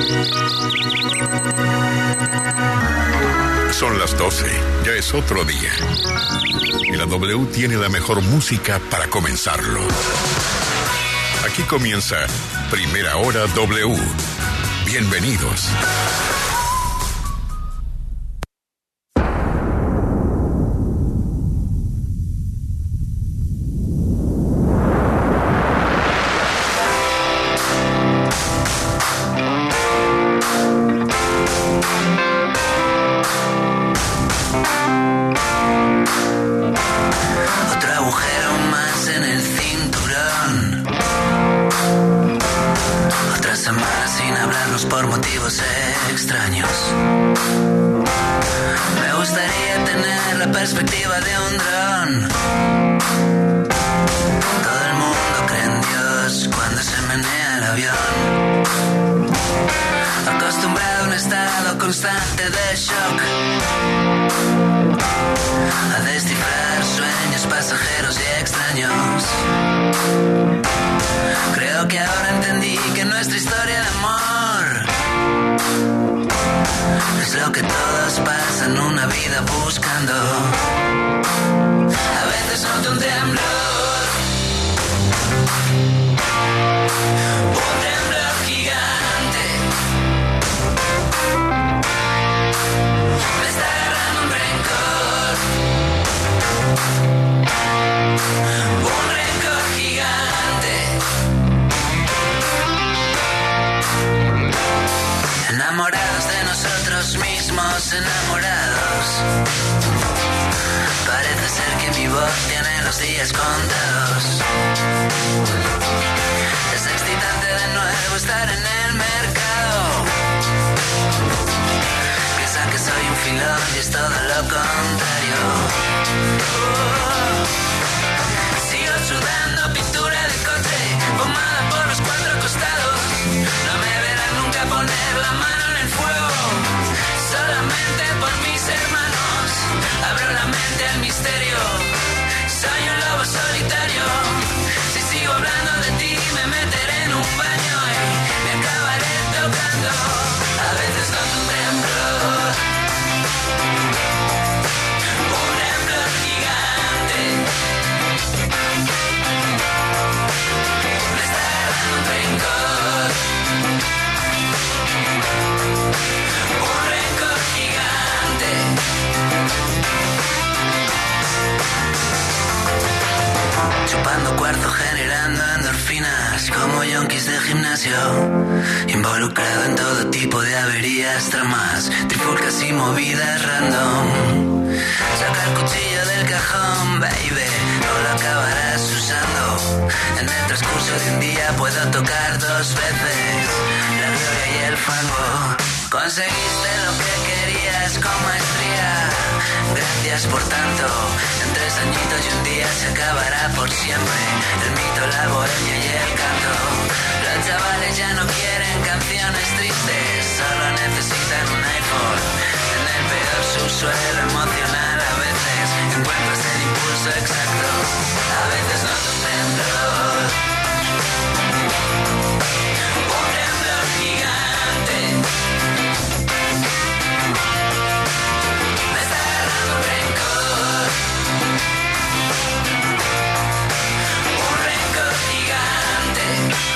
Son las 12, ya es otro día. Y la W tiene la mejor música para comenzarlo. Aquí comienza Primera Hora W. Bienvenidos. Involucrado en todo tipo de averías, tramas, trifulcas y movidas random. Saca el cuchillo del cajón, baby, no lo acabarás usando. En el transcurso de un día puedo tocar 2 veces la gloria y el fango. Conseguiste lo que querías con maestría. Gracias por tanto. En 3 añitos y un día se acabará por siempre el mito, la bohemia y el canto. Los chavales ya no quieren canciones tristes, solo necesitan un iPhone. En el peor subsuelo emocional a veces encuentras el impulso exacto. A veces no te temblor. Un temblor gigante. Me está agarrando un rencor. Un rencor gigante.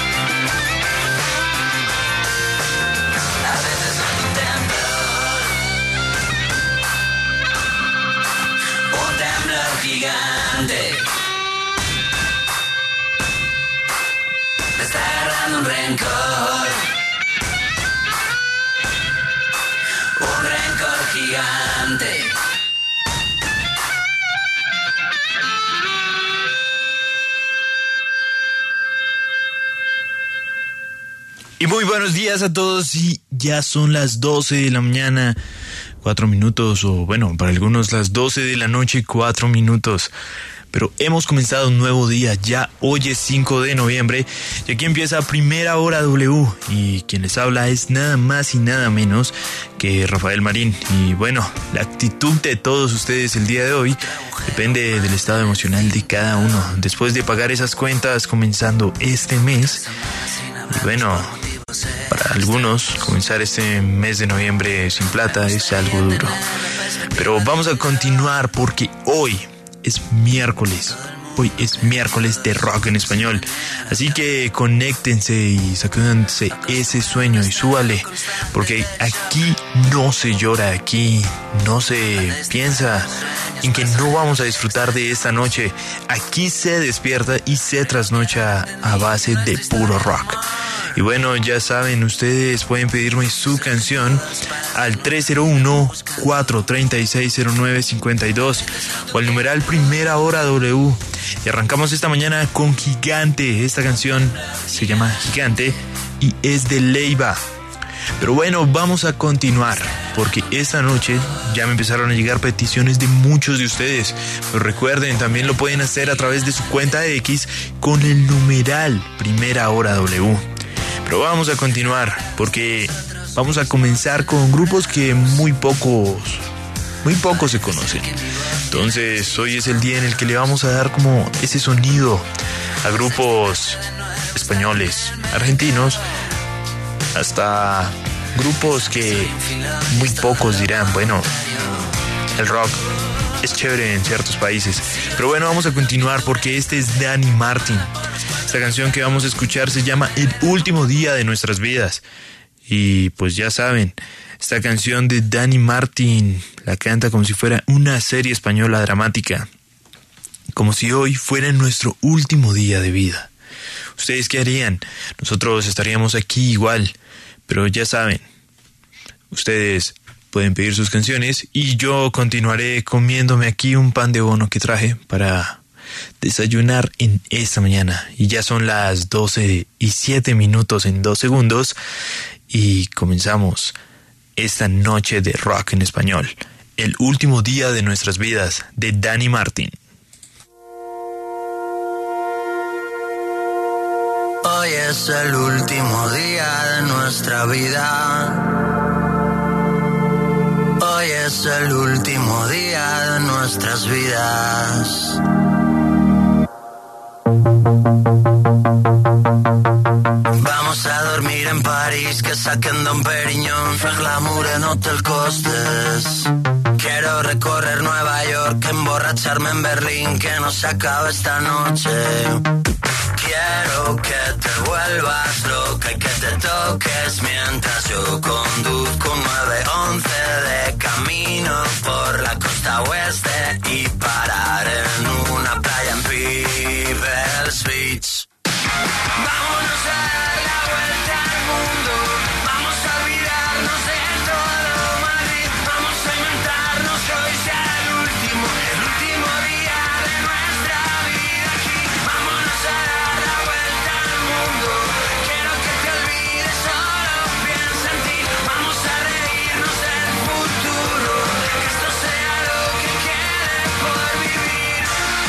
A veces no te temblor. Un temblor gigante. Me está agarrando un rencor. Un rencor gigante. Y muy buenos días a todos, y ya son las 12 de la mañana, 4 minutos, o bueno, para algunos las 12 de la noche, 4 minutos. Pero hemos comenzado un nuevo día, ya hoy es 5 de noviembre, y aquí empieza Primera Hora W, y quien les habla es nada más y nada menos que Rafael Marín. Y bueno, la actitud de todos ustedes el día de hoy depende del estado emocional de cada uno, después de pagar esas cuentas comenzando este mes. Y bueno, para Para algunos, comenzar este mes de noviembre sin plata es algo duro. Pero vamos a continuar porque hoy es miércoles. Hoy es miércoles de rock en español. Así que conéctense y sacúdanse ese sueño y súbale. Porque aquí no se llora, aquí no se piensa en que no vamos a disfrutar de esta noche. Aquí se despierta y se trasnocha a base de puro rock. Y bueno, ya saben, ustedes pueden pedirme su canción al 301-436-0952 o al numeral Primera Hora W. Y arrancamos esta mañana con Gigante. Esta canción se llama Gigante y es de Leiva. Pero bueno, vamos a continuar porque esta noche ya me empezaron a llegar peticiones de muchos de ustedes. Pero recuerden, también lo pueden hacer a través de su cuenta de X con el numeral Primera Hora W. Pero vamos a continuar porque vamos a comenzar con grupos que muy pocos se conocen. Entonces hoy es el día en el que le vamos a dar como ese sonido a grupos españoles, argentinos, hasta grupos que muy pocos dirán, bueno, el rock es chévere en ciertos países. Pero bueno, vamos a continuar porque este es Dani Martin. Esta canción que vamos a escuchar se llama El Último Día de Nuestras Vidas. Y pues ya saben, esta canción de Dani Martin la canta como si fuera una serie española dramática. Como si hoy fuera nuestro último día de vida. ¿Ustedes qué harían? Nosotros estaríamos aquí igual. Pero ya saben, ustedes pueden pedir sus canciones y yo continuaré comiéndome aquí un pan de bono que traje para desayunar en esta mañana. Y ya son las 12:07 en 2 segundos y comenzamos esta noche de rock en español. El último día de nuestras vidas, de Dani Martin. Hoy es el último día de nuestra vida. Hoy es el último día de nuestras vidas. Vamos a dormir en París, que saquen Don Perignon, fer glamour en Hotel Costes. Quiero recorrer Nueva York, emborracharme en Berlín, que no se acabe esta noche. Quiero que te vuelvas loca y que te toques mientras yo conduzco un 911 de camino por la costa oeste y parar en una playa en People's Beach. Vámonos a dar la vuelta al mundo, vamos a olvidarnos de todo Madrid, vamos a inventarnos que hoy sea el último día de nuestra vida aquí. Vámonos a dar la vuelta al mundo, quiero que te olvides, solo piensa en ti. Vamos a reírnos del futuro, que esto sea lo que quede por vivir.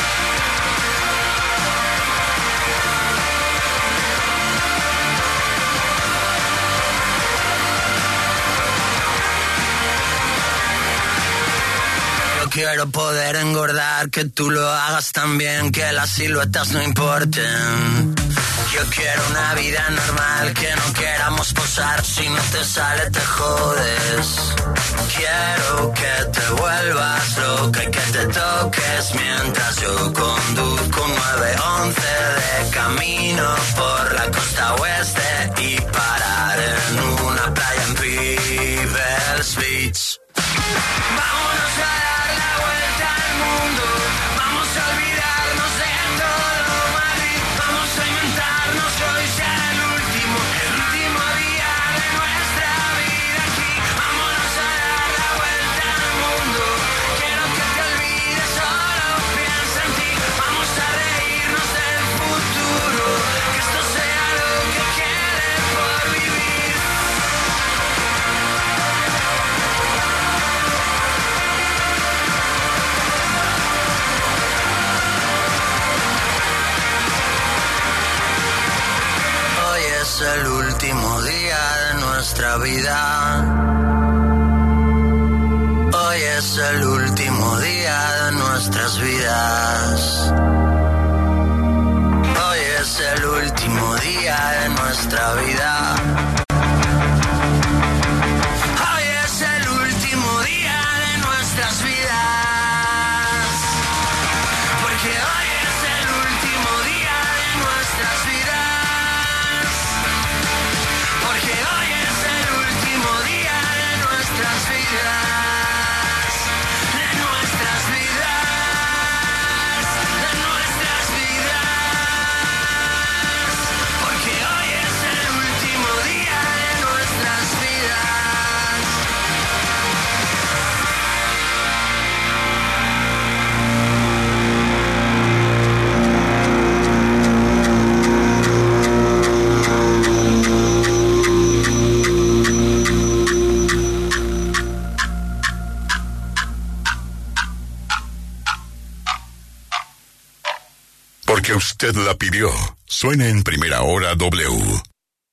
Quiero poder engordar, que tú lo hagas también, que las siluetas no importen. Yo quiero una vida normal, que no queramos posar, si no te sale te jodes. Quiero que te vuelvas loca y que te toques mientras yo conduzco un 911 de camino por la costa oeste y parar en una playa en People's Beach. Vámonos a dar la vuelta al mundo, vamos a olvidarnos de todo Madrid, vamos a inventarnos que hoy sea el último día de nuestra vida aquí. Vámonos a dar la vuelta al mundo, quiero que te olvides, solo piensa en ti. Vamos a reírnos del futuro, que esto sea lo que quede por vivir. Es el último día de nuestra vida. Hoy es el último día de nuestras vidas. Hoy es el último día de nuestra vida. Usted la pidió. Suena en Primera Hora W.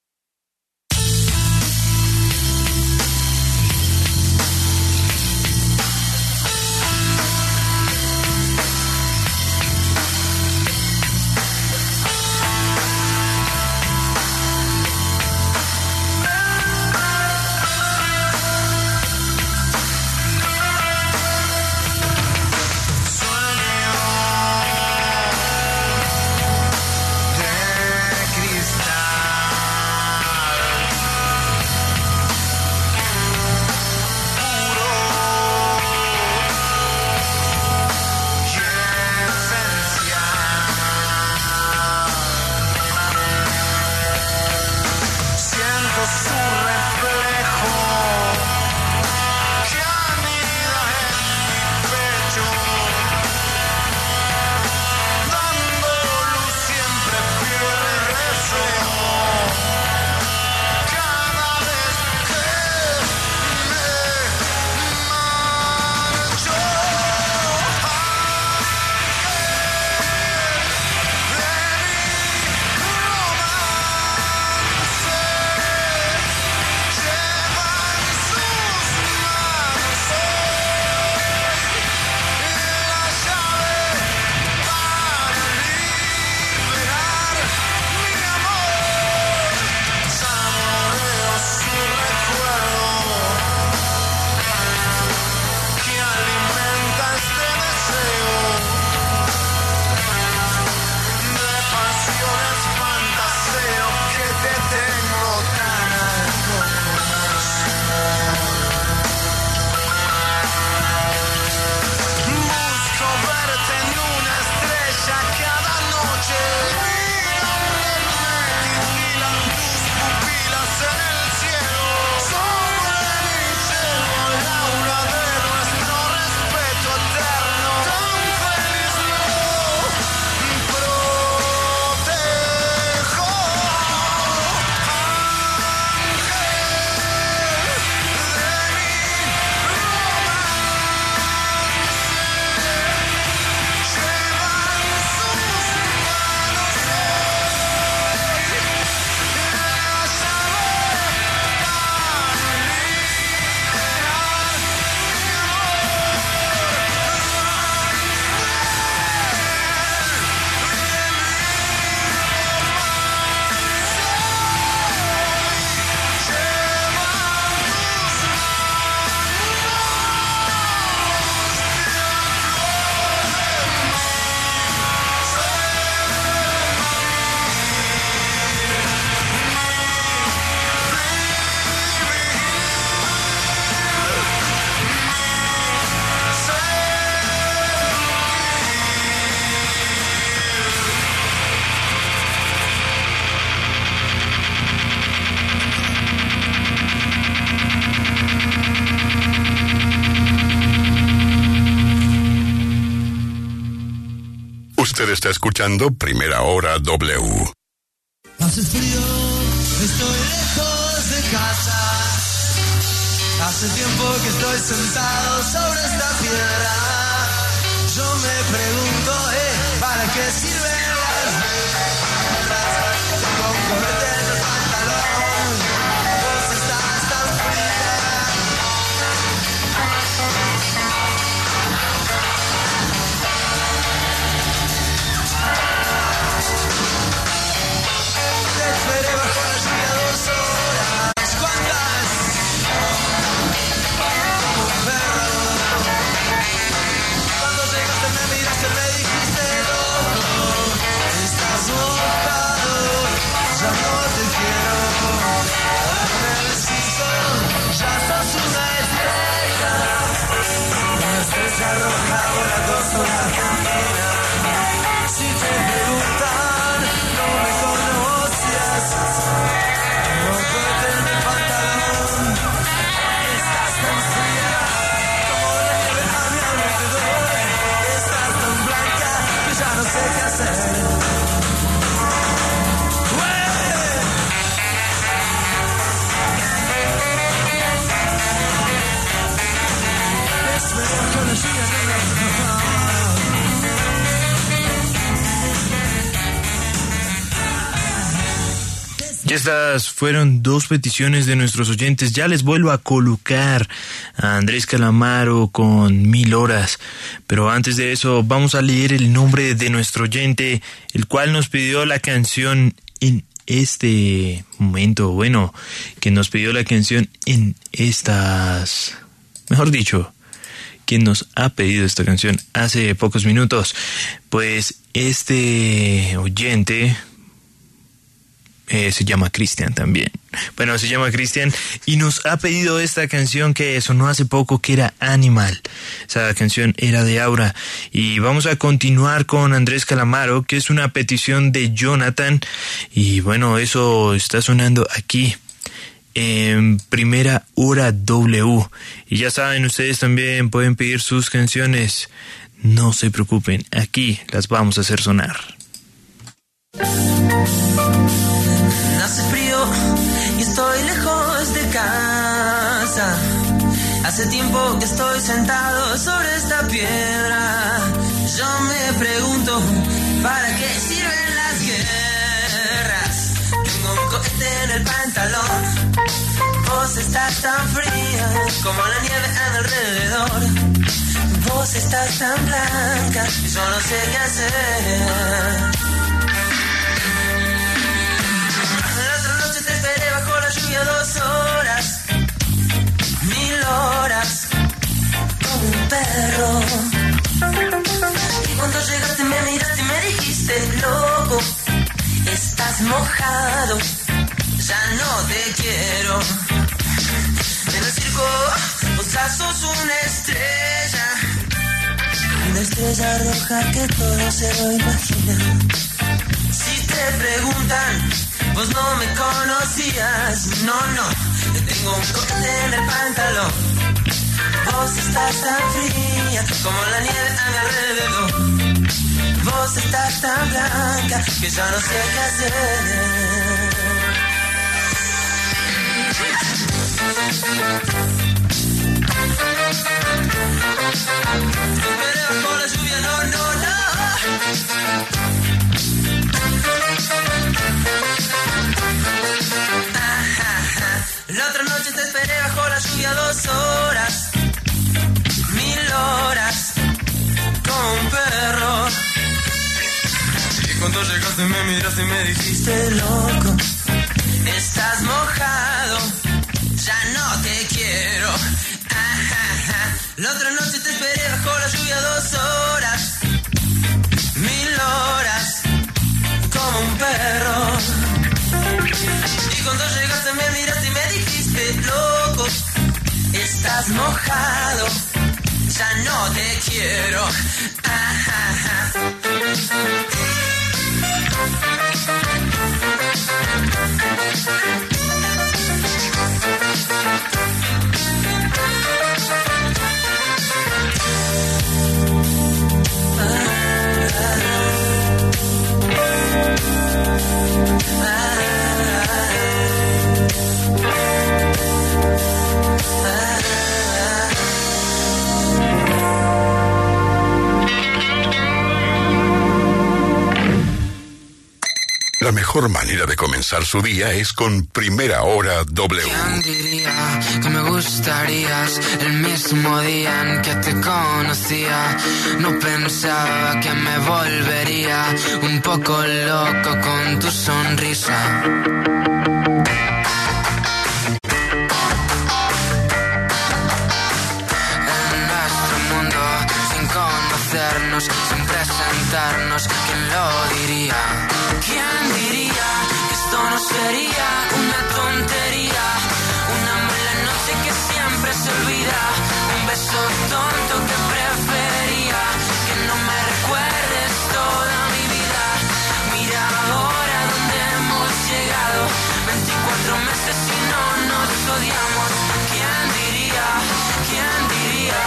Usted está escuchando Primera Hora W. Hace frío, estoy lejos de casa. Hace tiempo que estoy sentado sobre esta piedra. Yo me pregunto, ¿para qué sirven las velas? Con cogerte en el pantalón, vos estás tan fría. Te esperé bajo la lluvia 2 horas. ¿Cuántas? Un perro. Cuando llegaste me miraste, me dijiste loco. Estás loco. Y estas fueron dos peticiones de nuestros oyentes. Ya les vuelvo a colocar a Andrés Calamaro con 1000 horas. Pero antes de eso, vamos a leer el nombre de nuestro oyente, el cual nos pidió la canción en este momento. Bueno, que nos pidió la canción en estas... Mejor dicho, quien nos ha pedido esta canción hace pocos minutos. Pues este oyente... se llama Cristian también. Bueno, se llama Cristian y nos ha pedido esta canción que sonó hace poco, que era Animal. Esa canción era de Aura. Y vamos a continuar con Andrés Calamaro, que es una petición de Jonathan. Y bueno, eso está sonando aquí en Primera Hora W. Y ya saben, ustedes también pueden pedir sus canciones. No se preocupen, aquí las vamos a hacer sonar. Hace frío y estoy lejos de casa. Hace tiempo que estoy sentado sobre esta piedra. Yo me pregunto, ¿para qué sirven las guerras? Tengo un cohete en el pantalón. Vos estás tan fría como la nieve a mi alrededor. Vos estás tan blanca y yo no sé qué hacer. Bajo la lluvia 2 horas, 1000 horas, como un perro. Y cuando llegaste me miraste y me dijiste, loco, estás mojado, ya no te quiero. En el circo vos ya sos una estrella roja que todo se lo imagina. Si te preguntan, vos no me conocías, no, yo tengo un cohete en el pantalón. Vos estás tan fría como la nieve a mi alrededor. Vos estás tan blanca que ya no sé qué hacer. Esperé bajo la lluvia, no. La otra noche te esperé bajo la lluvia 2 horas, 1000 horas, como un perro. Y cuando llegaste me miraste y me dijiste, loco, estás mojado, ya no te quiero. La otra noche te esperé bajo la lluvia 2 horas, 1000 horas, como un perro. Y cuando llegaste me miraste y me dijiste, loco, estás mojado, ya no te quiero. La mejor manera de comenzar su día es con Primera Hora W. ¿Quién diría que me gustarías el mismo día en que te conocía? No pensaba que me volvería un poco loco con tu sonrisa. Sin presentarnos, ¿quién lo diría? ¿Quién diría que esto no sería una tontería? Una mala noche que siempre se olvida, un beso tonto que preferiría que no me recuerdes toda mi vida. Mira ahora dónde hemos llegado, 24 meses y no nos odiamos. ¿Quién diría? ¿Quién diría?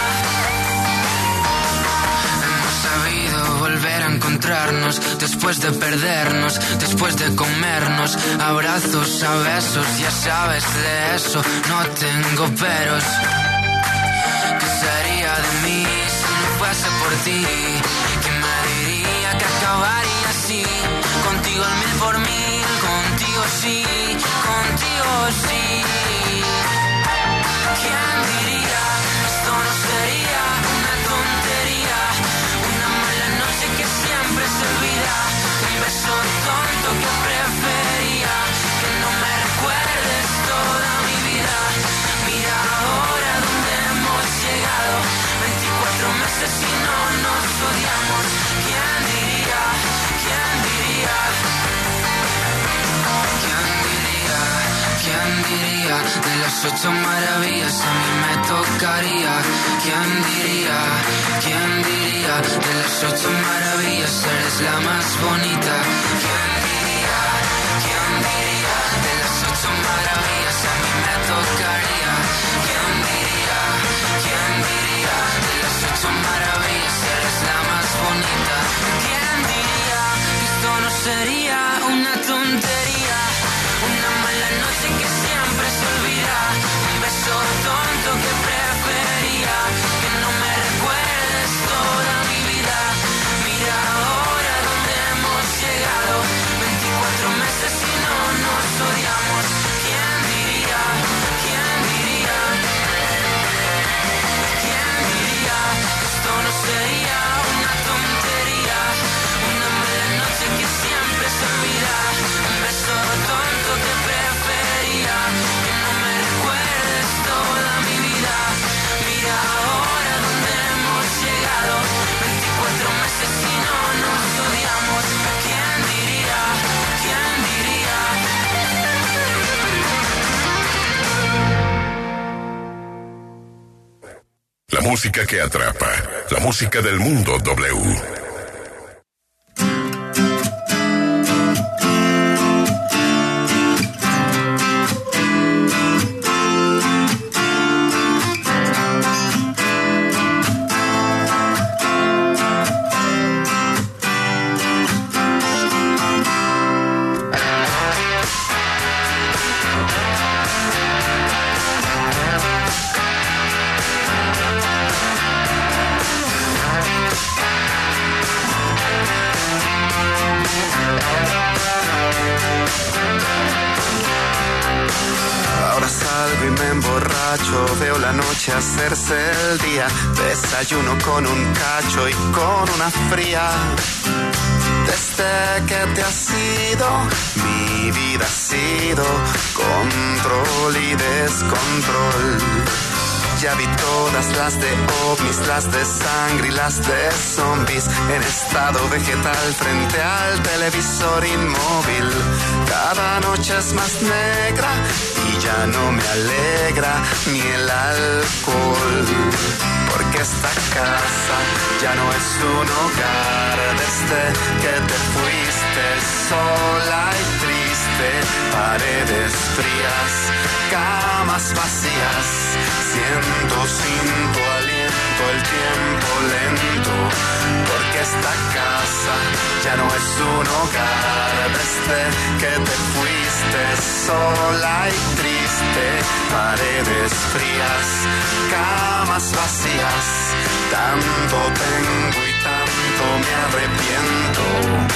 Volver a encontrarnos después de perdernos, después de comernos, abrazos a besos, ya sabes de eso, no tengo peros. ¿Qué sería de mí si no fuese por ti? ¿Quién me diría que acabaría así? Contigo al 1000 por 1000, contigo contigo sí, contigo sí. ¿Quién diría? Esto no sería una tontería, una mala noche que siempre se olvida, un beso tonto que prefería que no me recuerdes toda mi vida. Mira ahora dónde hemos llegado, 24 meses y no nos odiamos. ¿Quién diría? ¿Quién diría? ¿Quién diría? ¿Quién diría? De las 8 maravillas a mí me tocaría. ¿Quién diría? ¿Quién diría? De las 8 maravillas eres la más bonita. ¿Quién diría? ¿Quién diría? De las 8 maravillas a mí me tocaría. ¿Quién diría? ¿Quién diría? De las 8 maravillas eres la más bonita. ¿Quién diría? Que esto no sería una tontería, una mala noche que siempre se olvida, un beso tonto que prefería que no me recuerdes toda mi vida. Mira ahora dónde hemos llegado, 24 meses y no nos odiamos. ¿Quién diría? ¿Quién diría? ¿Quién diría? Esto no sería una tontería, una mala noche que siempre se olvida, un beso tonto que prefería que no me recuerdes toda mi vida. Mira ahora dónde hemos llegado, 24 meses y no nos odiamos. ¿Quién diría? ¿Quién diría? La música que atrapa, la música del mundo W. Veo la noche hacerse el día, desayuno con un cacho y con una fría. Desde que te has ido, mi vida ha sido control y descontrol. Ya vi todas las de ovnis, las de sangre y las de zombies, en estado vegetal frente al televisor inmóvil. Cada noche es más negra y ya no me alegra ni el alcohol, porque esta casa ya no es un hogar. Desde que te fuiste sola y triste, paredes frías, camas vacías, siento sin tu aliento el tiempo lento, porque esta casa ya no es un hogar. Desde que te fuiste sola y triste, paredes frías, camas vacías, tanto tengo y tanto me arrepiento.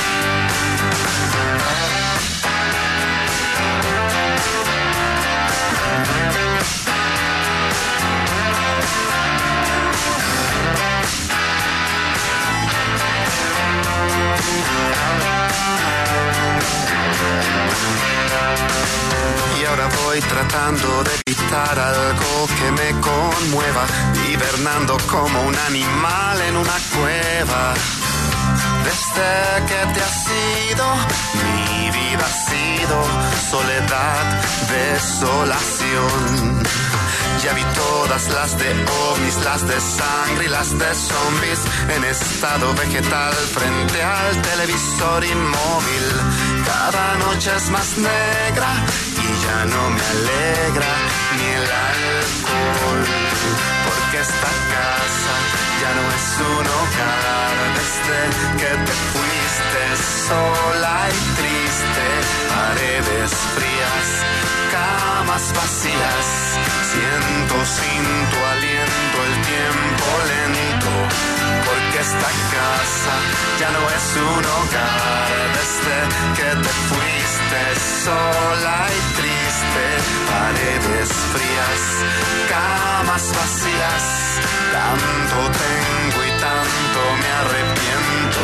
Y ahora voy tratando de evitar algo que me conmueva, hibernando como un animal en una cueva. Desde que te has ido, mi vida ha sido soledad, desolación. Ya vi todas las de ovnis, las de sangre y las de zombies, en estado vegetal frente al televisor inmóvil. Cada noche es más negra y ya no me alegra ni el alcohol, porque esta casa ya no es un hogar. Desde que te fuiste sola y triste, paredes frías, camas vacías, siento sin tu aliento el tiempo lento, porque que esta casa ya no es un hogar desde que te fuiste sola y triste. Paredes frías, camas vacías, tanto tengo y tanto me arrepiento.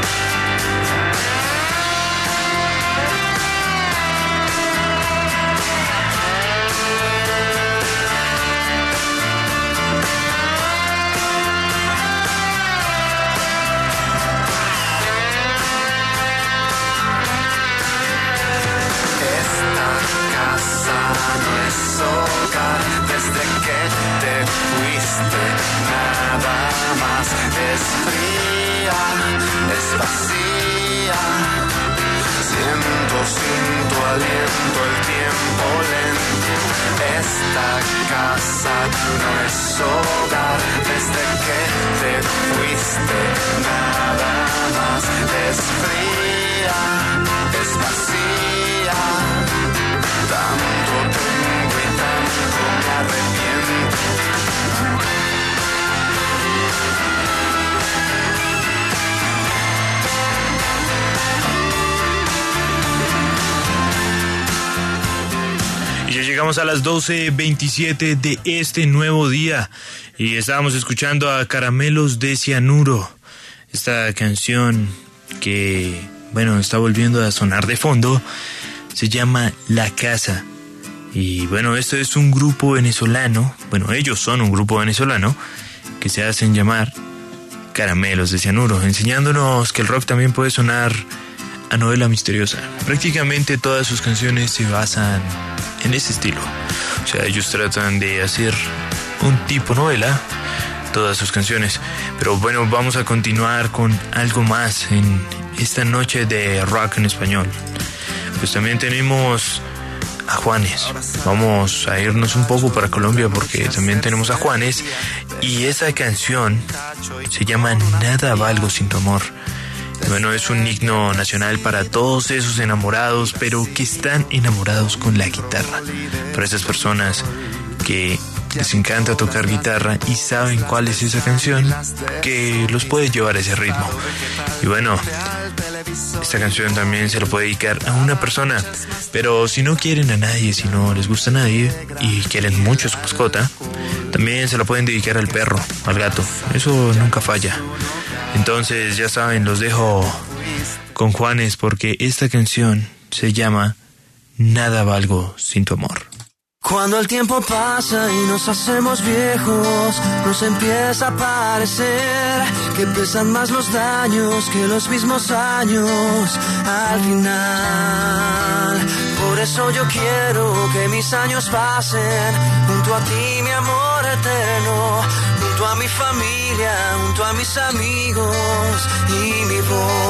No es hogar desde que te fuiste, nada más. Es fría, es vacía, siento sin tu aliento el tiempo lento. Esta casa no es hogar desde que te fuiste, nada más. Es fría, es vacía, tanto tengo y tanto me arrepiento. Y ya llegamos a las 12:27 de este nuevo día y estábamos escuchando a Caramelos de Cianuro, esta canción que, bueno, está volviendo a sonar de fondo. Se llama La Casa. Y bueno, esto es un grupo venezolano. Bueno, ellos son un grupo venezolano que se hacen llamar Caramelos de Cianuro, enseñándonos que el rock también puede sonar a novela misteriosa. Prácticamente todas sus canciones se basan en ese estilo. O sea, ellos tratan de hacer un tipo novela, todas sus canciones. Pero bueno, vamos a continuar con algo más en esta noche de rock en español. Pues también tenemos a Juanes. Vamos a irnos un poco para Colombia porque también tenemos a Juanes. Y esa canción se llama Nada valgo sin tu amor. Bueno, es un himno nacional para todos esos enamorados, pero que están enamorados con la guitarra. Para esas personas que les encanta tocar guitarra y saben cuál es esa canción que los puede llevar a ese ritmo. Y bueno, esta canción también se la puede dedicar a una persona, pero si no quieren a nadie, si no les gusta a nadie y quieren mucho a su mascota, también se la pueden dedicar al perro, al gato. Eso nunca falla. Entonces, ya saben, los dejo con Juanes porque esta canción se llama Nada valgo sin tu amor. Cuando el tiempo pasa y nos hacemos viejos, nos empieza a parecer que pesan más los daños que los mismos años al final. Por eso yo quiero que mis años pasen junto a ti, mi amor eterno, junto a mi familia, junto a mis amigos y mi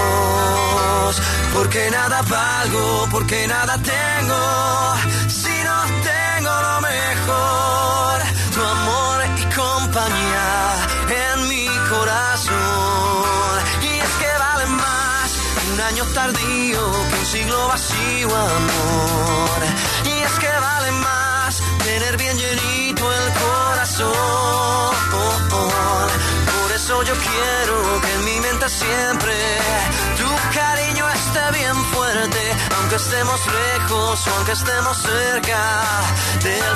voz. Porque nada valgo, porque nada tengo, si no tengo lo mejor, tu amor y compañía en mi corazón. Y es que vale más un año tardío que un siglo vacío, amor. Y es que vale más tener bien llenito el corazón. Por eso yo quiero que en mi mente siempre tu cariño esté bien fuerte, aunque estemos lejos o aunque estemos cerca del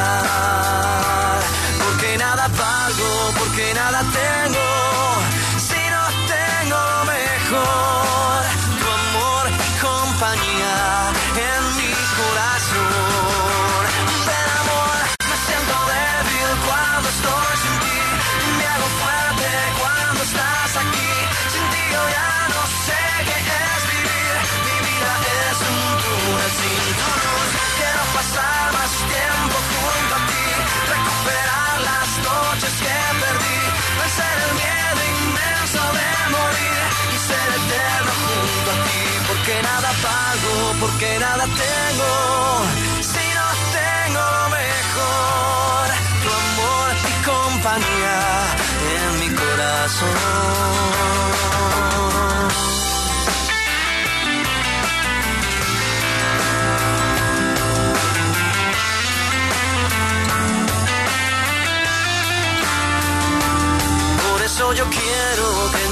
final. Porque nada valgo, porque nada tengo, si no tengo lo mejor, tu amor y compañía en mi corazón. Ven, amor, me siento débil cuando estoy sin ti, me hago fuerte cuando estás aquí. Sin ti yo ya no sé qué es vivir, mi vida es un túnel sin tu luz. Quiero pasar más tiempo junto a ti, recuperar las noches que perdí, vencer el miedo inmenso de morir y ser eterno junto a ti. Porque nada pago, porque nada tengo, si no tengo lo mejor, tu amor y compañía en mi corazón. Por eso yo quiero que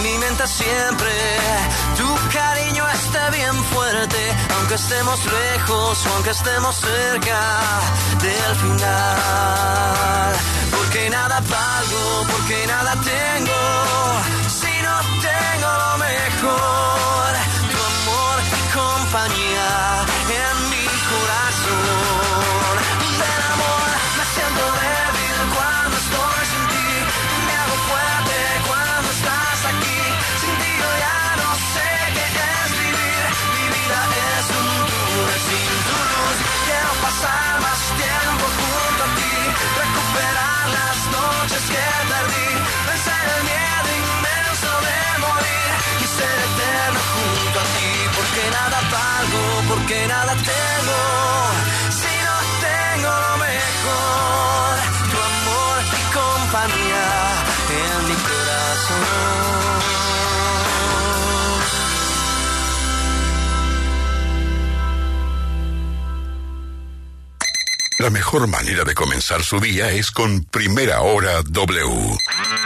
siempre. Tu cariño esté bien fuerte, aunque estemos lejos o aunque estemos cerca del final. Porque nada valgo, porque nada tengo, si no tengo lo mejor. Tu amor y compañía en mi corazón. Del amor me siento débil cuando estoy sin ti, me hago fuerte cuando estás aquí. Sin ti yo ya no sé qué es vivir, mi vida es un túnel sin tu luz. Quiero pasar más tiempo junto a ti, recuperar las noches que perdí, vencer el miedo inmenso de morir y ser eterno junto a ti. Porque nada valgo, porque nada tengo, si no tengo lo mejor. Tu amor y compañía en mi corazón. La mejor manera de comenzar su día es con Primera Hora W.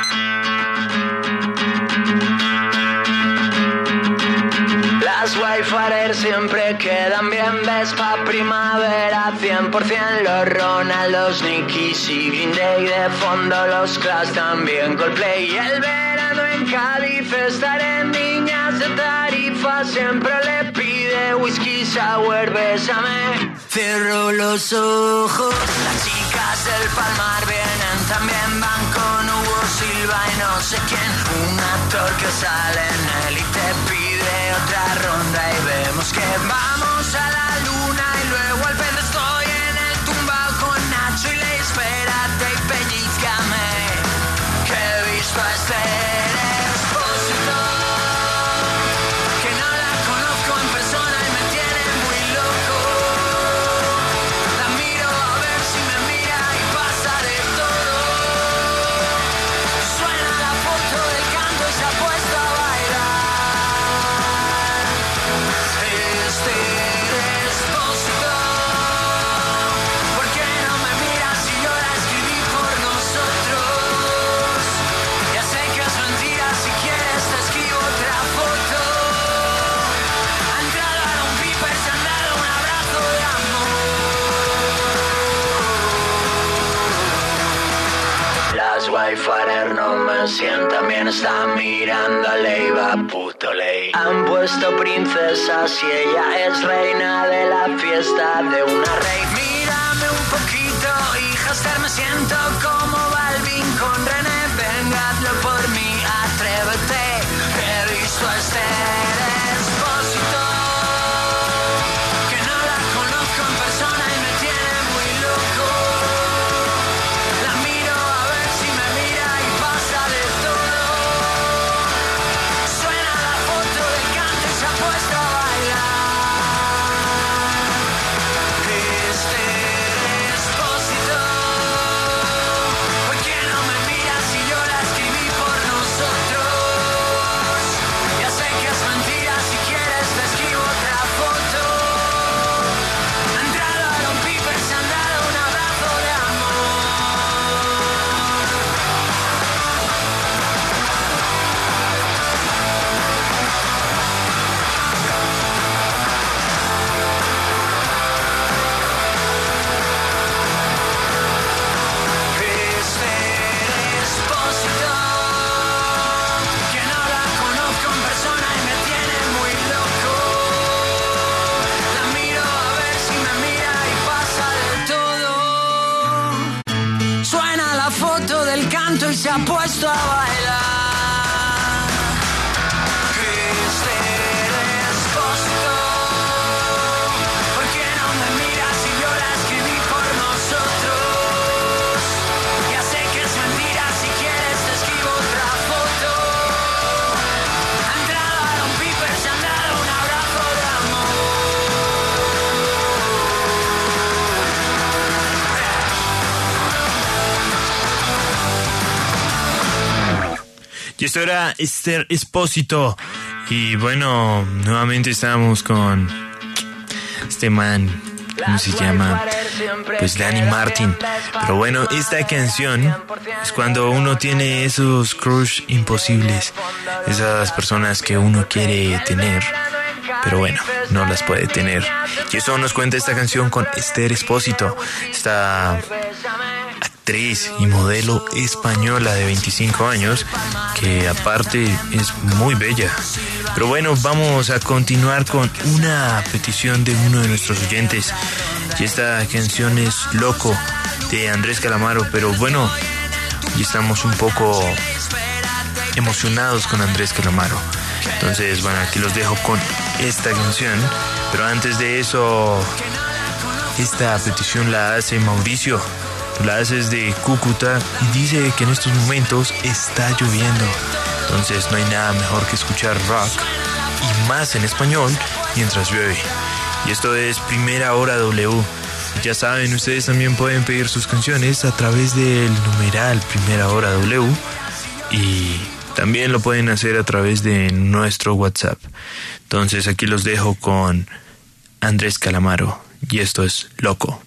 Las Wayfarer siempre quedan bien, Vespa Primavera 100%, los Ronaldos, Nickies y Green Day, de fondo los Clash, también Coldplay. Y el verano en Cádiz estaré en Niñas de Tarifa, siempre le pide whisky sour, bésame. Cierro los ojos, las chicas del Palmar vienen, también van con Hugo Silva y no sé quién. Un actor que sale en él y te pide otra ronda y vemos que vamos a la luna y luego al verde estoy en el tumbao con Nacho y le espérate y pellizcame, que he visto a Esther Expósito, que no la conozco en persona y me tiene muy loco. La miro a ver si me mira y pasa de todo. Suena la foto del canto y se ha puesto a bailar. Expósito, ¿por qué no me miras si yo la escribí por nosotros? Ya sé que es mentira, si quieres te escribo otra foto. Ha entrado a un piper, se han dado un abrazo de amor. Las Wayfarer no me sientan bien, están mirando a Leiva, puto ley. Han puesto princesas y ella es reina de la fiesta de una rey. Mírame un poquito, hija Esther, me siento como Balvin con René. Venga, hazlo por mí, atrévete, que he visto a Esther Expósito, que no la conozco en persona y me tiene muy loco. La miro a ver si me mira y pasa de todo. Suena la foto del canto y se ha puesto a bailar. Expósito, ¿por qué no me miras si yo la escribí por nosotros? Ya sé que es mentira, si quieres te escribo otra foto. Ha entrado Aaron Piper, se han dado un abrazo de amor. Expósito, que no la conozco en persona y me tiene muy loco. La miro a ver si me mira y pasa de todo. Suena la foto del canto y se ha puesto a bailar. Expósito, ¿por qué no me miras si yo la escribí por nosotros? Ya sé que es mentira, si quieres te escribo otra foto. Ha entrado Aaron Piper, se han dado un abrazo de amor. Y esto era Esther Expósito. Y bueno, nuevamente estamos con este man, ¿cómo se llama? Pues Danny Martin. Pero bueno, esta canción es cuando uno tiene esos crush imposibles, esas personas que uno quiere tener, pero bueno, no las puede tener. Y eso nos cuenta esta canción con Esther Expósito, esta actriz y modelo española de 25 años, que aparte es muy bella. Pero bueno, vamos a continuar con una petición de uno de nuestros oyentes. Y esta canción es Loco, de Andrés Calamaro. Pero bueno, ya estamos un poco emocionados con Andrés Calamaro. Entonces, bueno, aquí los dejo con esta canción. Pero antes de eso, esta petición la hace Mauricio. La hace desde Cúcuta y dice que en estos momentos está lloviendo. Entonces no hay nada mejor que escuchar rock, y más en español, mientras llueve. Y esto es Primera Hora W. Ya saben, ustedes también pueden pedir sus canciones a través del numeral Primera Hora W. Y también lo pueden hacer a través de nuestro WhatsApp. Entonces aquí los dejo con Andrés Calamaro. Y esto es Loco.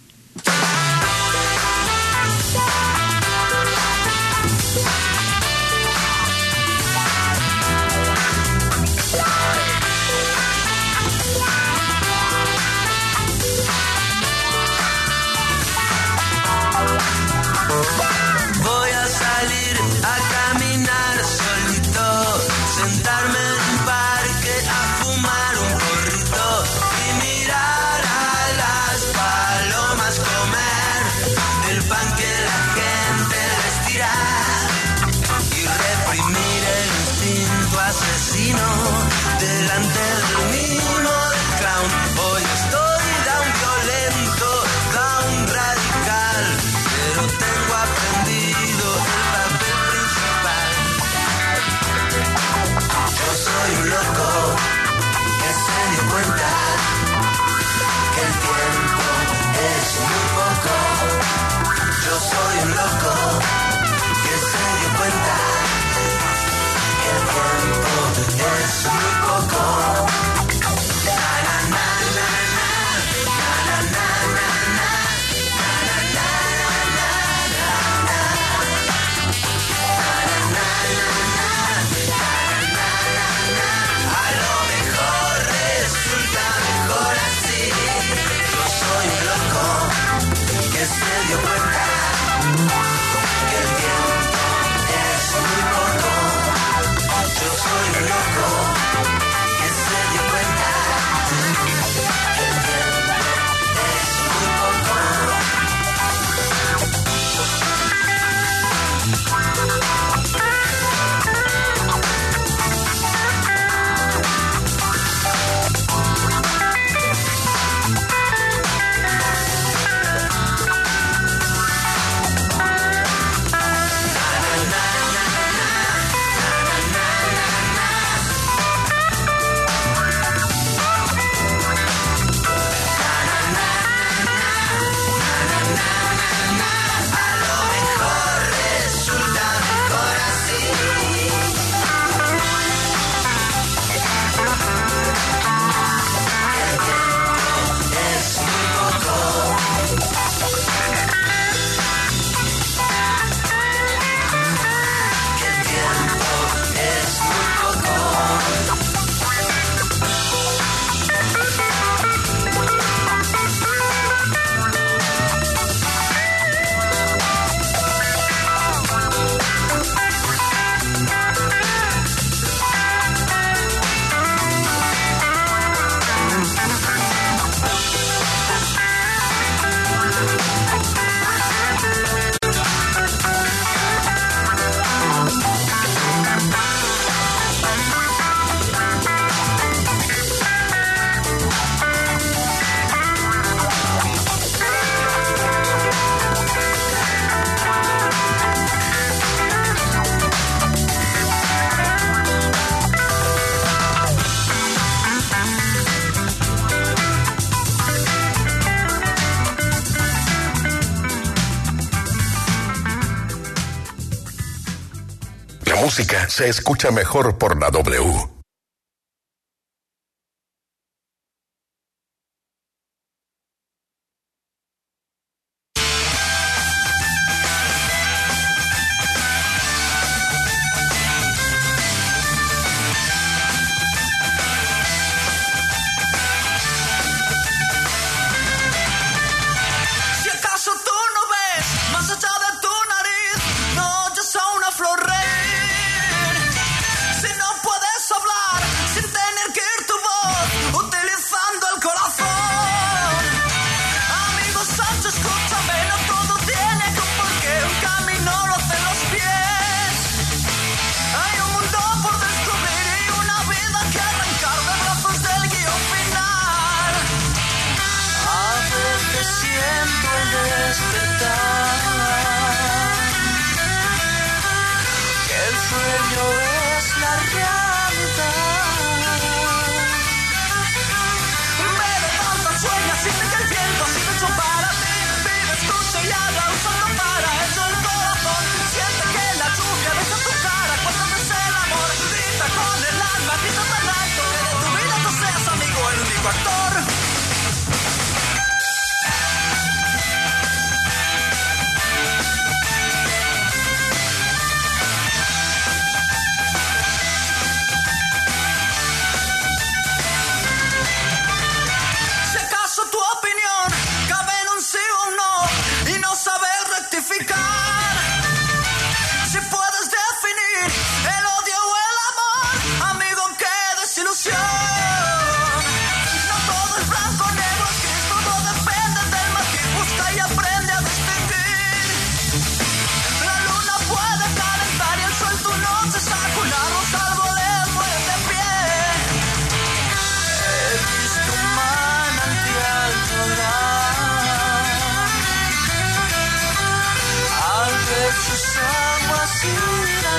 Música se escucha mejor por la W.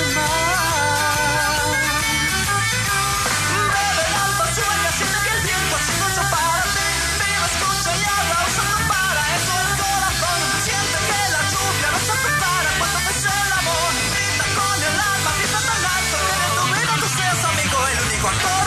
alma. Bebe el alma, sueña, siente que el tiempo ha sido hecho para ti. Vive, escucha y habla, usando para eso el corazón. Siente que la lluvia no se prepara cuando ves el amor. Grita con el alma, grita tan alto que de tu vida tú seas amigo, el único actor.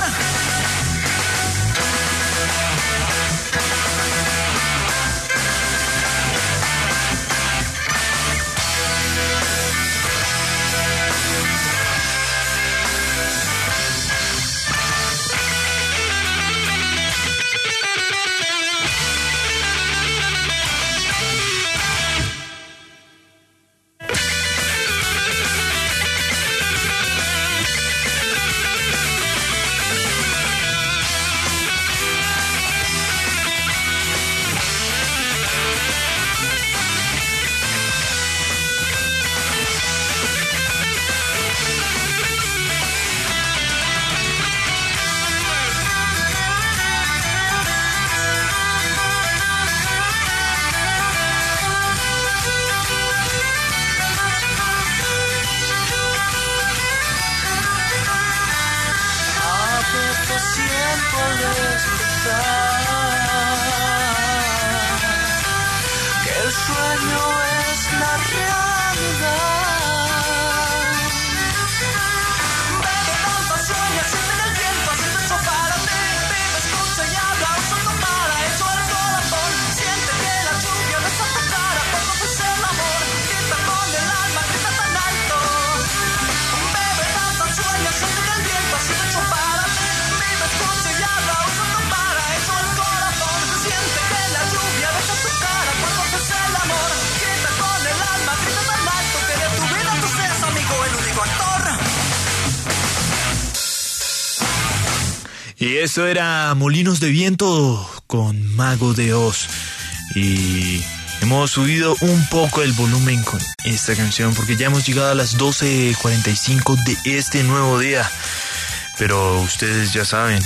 Y eso era Molinos de Viento con Mago de Oz. Y hemos subido un poco el volumen con esta canción porque ya hemos llegado a las 12:45 de este nuevo día. Pero ustedes ya saben,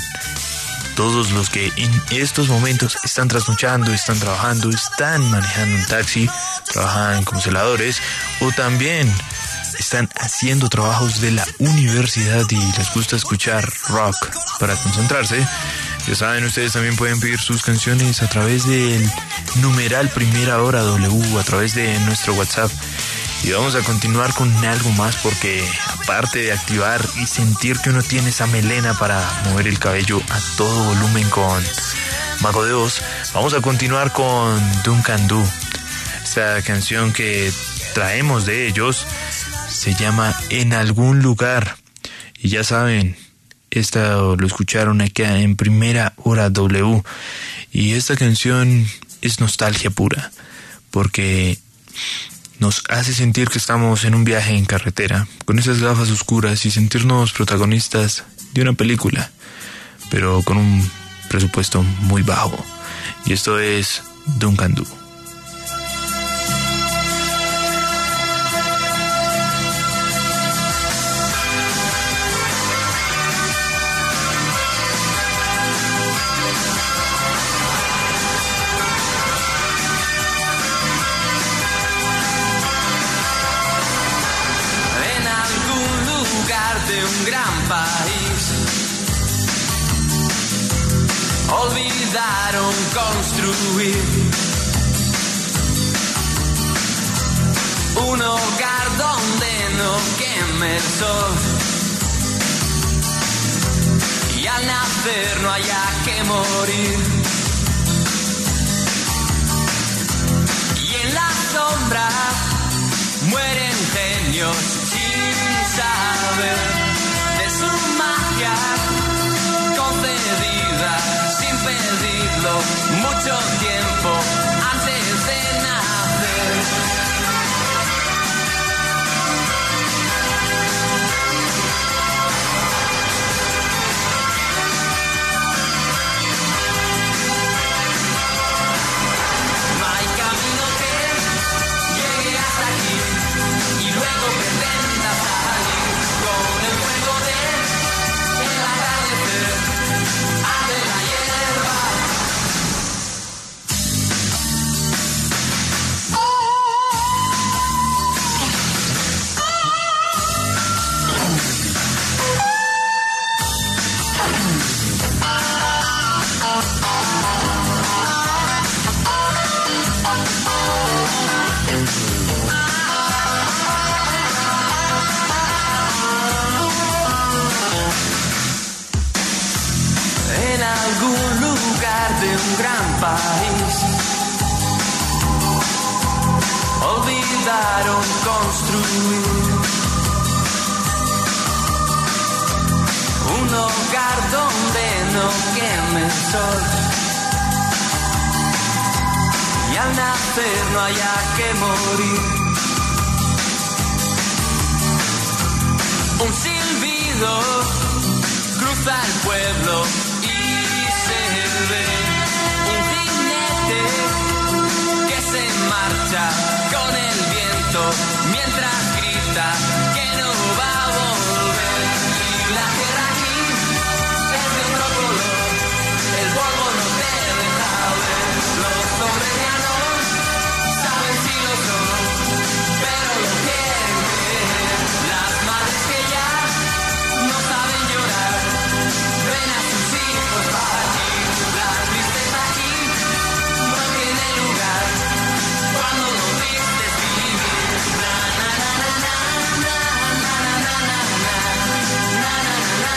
todos los que en estos momentos están trasnochando, están trabajando, están manejando un taxi, trabajan como celadores o también están haciendo trabajos de la universidad y les gusta escuchar rock para concentrarse, ya saben, ustedes también pueden pedir sus canciones a través del numeral Primera Hora W, a través de nuestro WhatsApp. Y vamos a continuar con algo más porque aparte de activar y sentir que uno tiene esa melena para mover el cabello a todo volumen con Mago de Oz, vamos a continuar con Duncan Du. Esta canción que traemos de ellos se llama En Algún Lugar. Y ya saben, esta lo escucharon acá en Primera Hora W. Y esta canción es nostalgia pura, porque nos hace sentir que estamos en un viaje en carretera, con esas gafas oscuras y sentirnos protagonistas de una película, pero con un presupuesto muy bajo. Y esto es Duncan Du. Olvidaron construir un hogar donde no queme el sol y al nacer no haya que morir. Y en la sombra mueren genios sin saber de su magia concedida sin pedirlo mucho tiempo antes de nacer. No hay camino que llegue hasta aquí y luego pretendas mandaron construir un hogar donde no queme el sol y al nacer no haya que morir. Un silbido cruza el pueblo y se ve un jinete que se marcha con el viento mientras grita que no va a volver. Y la tierra aquí es de otro color, el polvo no te deja ver. Los hombres ya no saben si lo son, pero lo quieren ver. Las madres que ya no saben llorar ven a sus hijos partir. La tristeza aquí no tiene lugar cuando no vistes vivir. Na na na na na na na na na na na na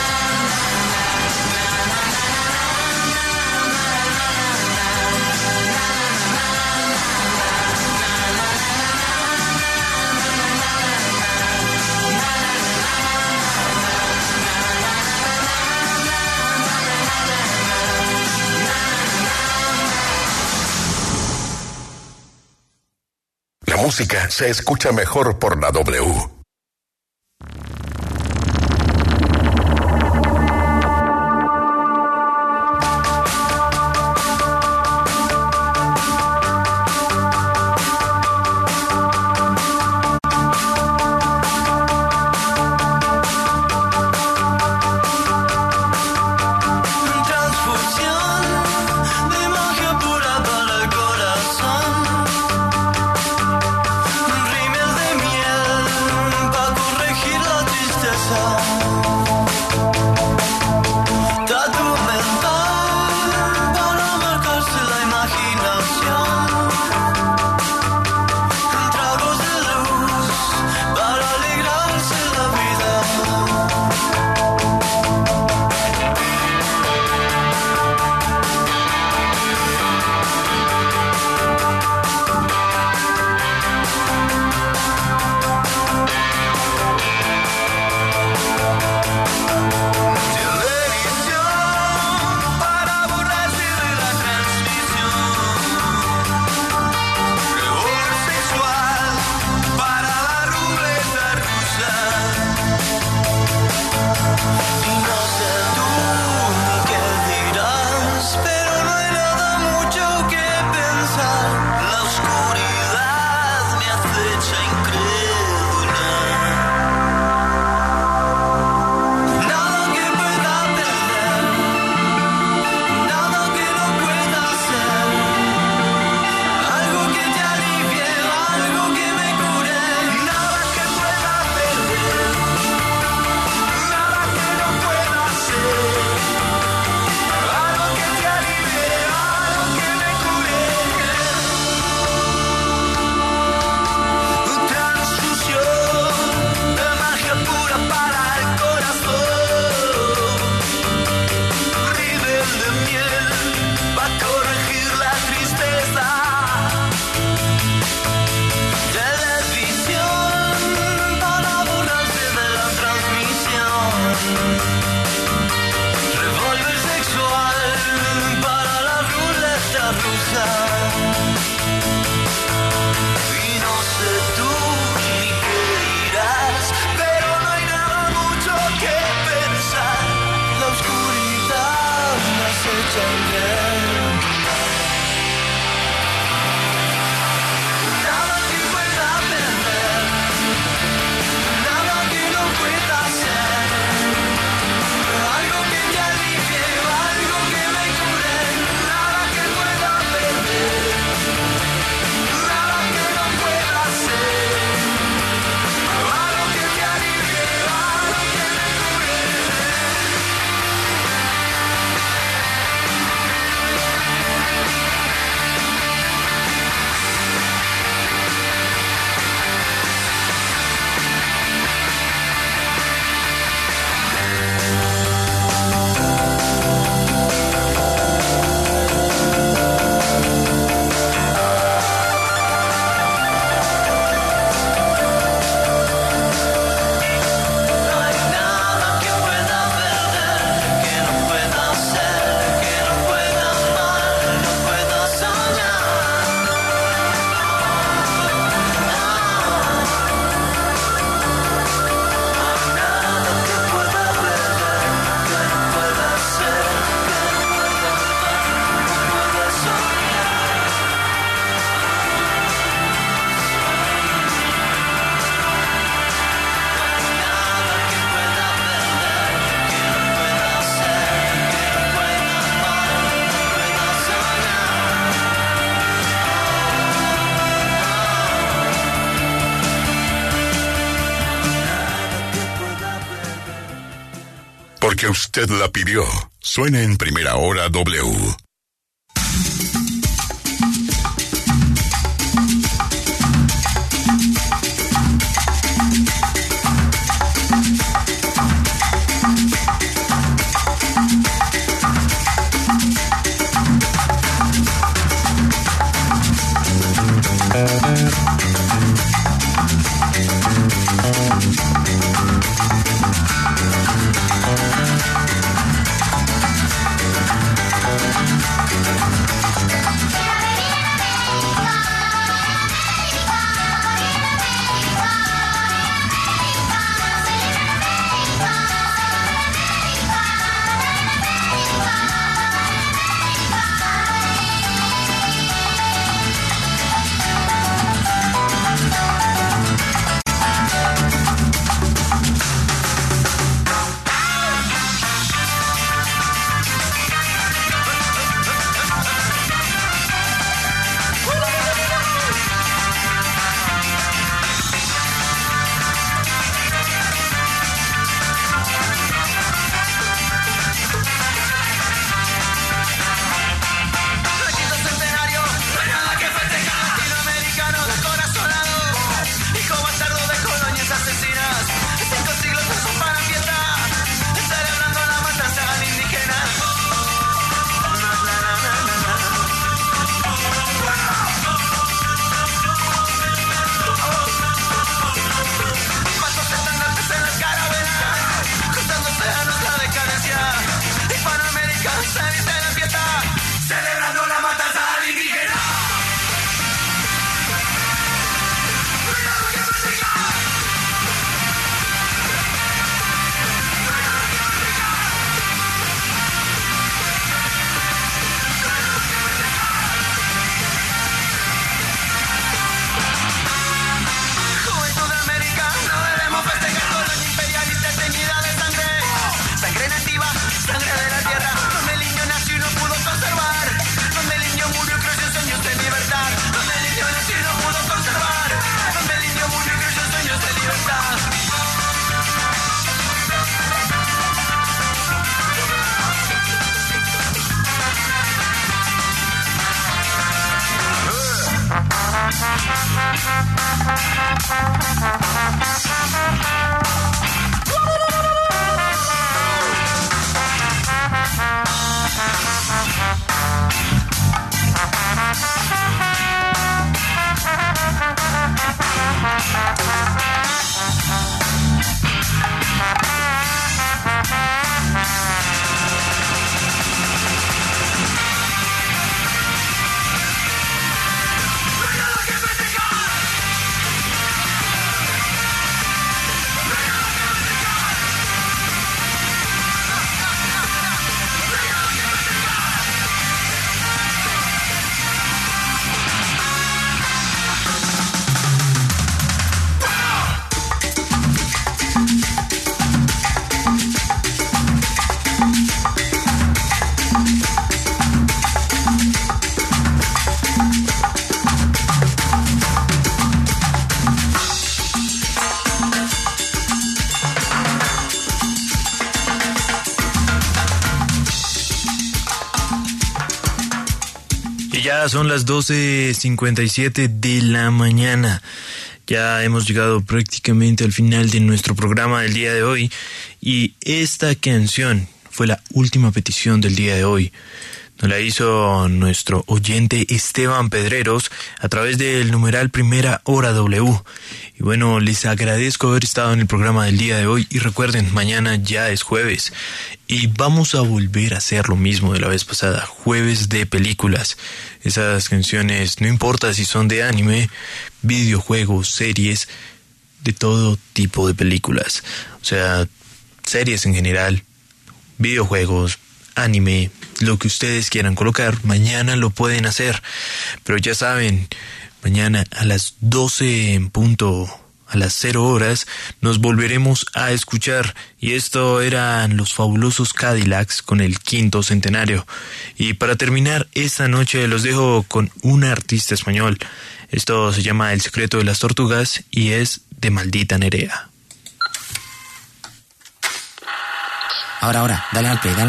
La música se escucha mejor por la W. Transfusión de magia pura para el corazón. Rímel de miel porque usted la pidió. Suena en Primera Hora W. Ya son las 12:57 de la mañana. Ya hemos llegado prácticamente al final de nuestro programa del día de hoy. Y esta canción fue la última petición del día de hoy. Nos la hizo nuestro oyente Esteban Pedreros a través del numeral Primera Hora W. Y bueno, les agradezco haber estado en el programa del día de hoy. Y recuerden, mañana ya es jueves. Y vamos a volver a hacer lo mismo de la vez pasada. Jueves de películas. Esas canciones, no importa si son de anime, videojuegos, series, de todo tipo de películas. O sea, series en general, videojuegos, anime, lo que ustedes quieran colocar, mañana lo pueden hacer. Pero ya saben, mañana a las 12 en punto, a las 0 horas, nos volveremos a escuchar. Y esto eran los fabulosos Cadillacs con el 5º centenario. Y para terminar esta noche los dejo con un artista español. Esto se llama El secreto de las tortugas y es de Maldita Nerea. Ahora, dale al play.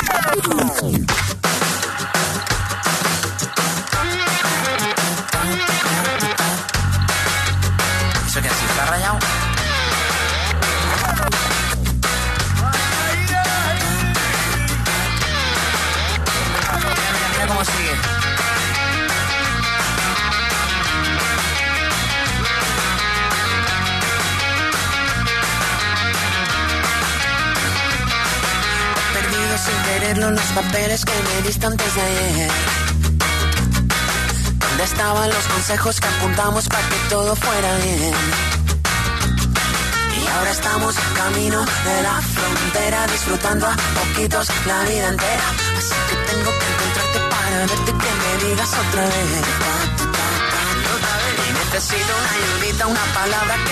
¿Eso qué así? ¿Está rayado? Mira cómo sigue. Sin quererlo los papeles que me diste antes de ayer. ¿Dónde estaban los consejos que apuntamos para que todo fuera bien? Y ahora estamos camino de la frontera, disfrutando a poquitos la vida entera. Así que tengo que encontrarte para verte, que me digas otra vez. Y necesito una ayudita, una palabra que